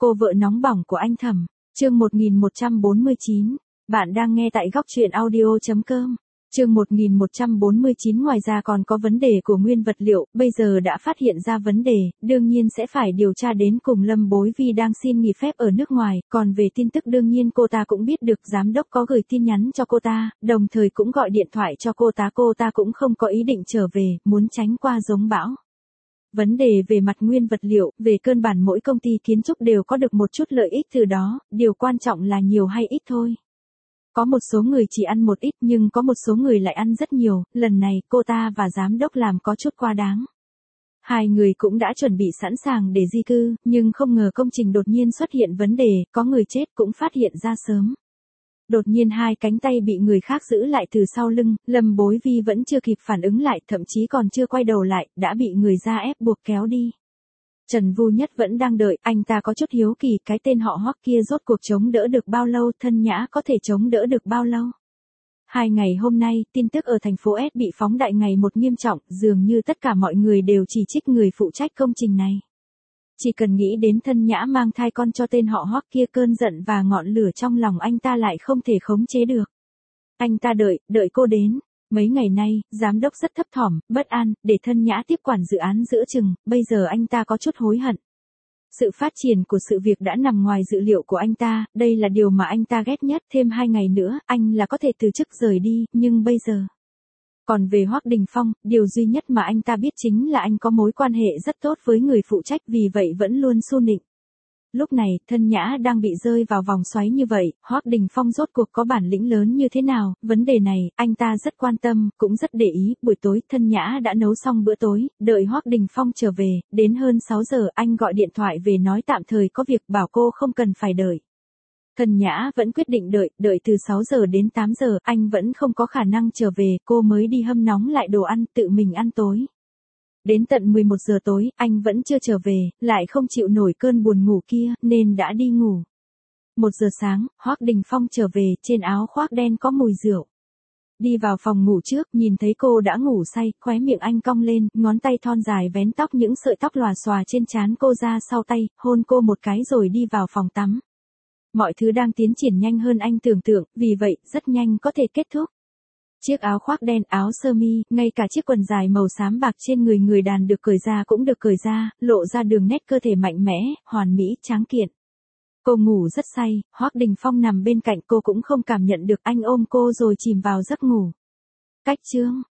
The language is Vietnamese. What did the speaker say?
Cô vợ nóng bỏng của anh Thẩm, chương 1149. Bạn đang nghe tại góc truyện audio.com. Chương 1149. Ngoài ra còn có vấn đề của nguyên vật liệu, bây giờ đã phát hiện ra vấn đề, đương nhiên sẽ phải điều tra đến cùng. Lâm Bối Vi đang xin nghỉ phép ở nước ngoài, còn về tin tức đương nhiên cô ta cũng biết được, giám đốc có gửi tin nhắn cho cô ta, đồng thời cũng gọi điện thoại cho cô ta cũng không có ý định trở về, muốn tránh qua giống bão. Vấn đề về mặt nguyên vật liệu, về cơ bản mỗi công ty kiến trúc đều có được một chút lợi ích từ đó, điều quan trọng là nhiều hay ít thôi. Có một số người chỉ ăn một ít nhưng có một số người lại ăn rất nhiều, lần này cô ta và giám đốc làm có chút quá đáng. Hai người cũng đã chuẩn bị sẵn sàng để di cư, nhưng không ngờ công trình đột nhiên xuất hiện vấn đề, có người chết cũng phát hiện ra sớm. Đột nhiên hai cánh tay bị người khác giữ lại từ sau lưng, Lâm Bối Vi vẫn chưa kịp phản ứng lại, thậm chí còn chưa quay đầu lại, đã bị người ra ép buộc kéo đi. Trần Vu Nhất vẫn đang đợi, anh ta có chút hiếu kỳ, cái tên họ Hoắc kia rốt cuộc chống đỡ được bao lâu, Thân Nhã có thể chống đỡ được bao lâu. 2 ngày hôm nay, tin tức ở thành phố S bị phóng đại ngày một nghiêm trọng, dường như tất cả mọi người đều chỉ trích người phụ trách công trình này. Chỉ cần nghĩ đến Thân Nhã mang thai con cho tên họ Hoắc kia, cơn giận và ngọn lửa trong lòng anh ta lại không thể khống chế được. Anh ta đợi cô đến. Mấy ngày nay, giám đốc rất thấp thỏm, bất an, để Thân Nhã tiếp quản dự án giữa chừng, bây giờ anh ta có chút hối hận. Sự phát triển của sự việc đã nằm ngoài dự liệu của anh ta, đây là điều mà anh ta ghét nhất, thêm 2 ngày nữa, anh là có thể từ chức rời đi, nhưng bây giờ. Còn về Hoắc Đình Phong, điều duy nhất mà anh ta biết chính là anh có mối quan hệ rất tốt với người phụ trách, vì vậy vẫn luôn su nịnh. Lúc này, Thân Nhã đang bị rơi vào vòng xoáy như vậy, Hoắc Đình Phong rốt cuộc có bản lĩnh lớn như thế nào, vấn đề này, anh ta rất quan tâm, cũng rất để ý. Buổi tối, Thân Nhã đã nấu xong bữa tối, đợi Hoắc Đình Phong trở về, đến hơn 6 giờ, anh gọi điện thoại về nói tạm thời có việc, bảo cô không cần phải đợi. Thân Nhã vẫn quyết định đợi từ 6 giờ đến 8 giờ, anh vẫn không có khả năng trở về, cô mới đi hâm nóng lại đồ ăn, tự mình ăn tối. Đến tận 11 giờ tối, anh vẫn chưa trở về, lại không chịu nổi cơn buồn ngủ kia, nên đã đi ngủ. 1 giờ sáng, Hoắc Đình Phong trở về, trên áo khoác đen có mùi rượu. Đi vào phòng ngủ trước, nhìn thấy cô đã ngủ say, khóe miệng anh cong lên, ngón tay thon dài vén tóc những sợi tóc lòa xòa trên trán cô ra sau tay, hôn cô một cái rồi đi vào phòng tắm. Mọi thứ đang tiến triển nhanh hơn anh tưởng tượng, vì vậy, rất nhanh có thể kết thúc. Chiếc áo khoác đen, áo sơ mi, ngay cả chiếc quần dài màu xám bạc trên người người đàn được cởi ra cũng được cởi ra, lộ ra đường nét cơ thể mạnh mẽ, hoàn mỹ, tráng kiện. Cô ngủ rất say, Hoắc Đình Phong nằm bên cạnh cô cũng không cảm nhận được, anh ôm cô rồi chìm vào giấc ngủ. Cách chương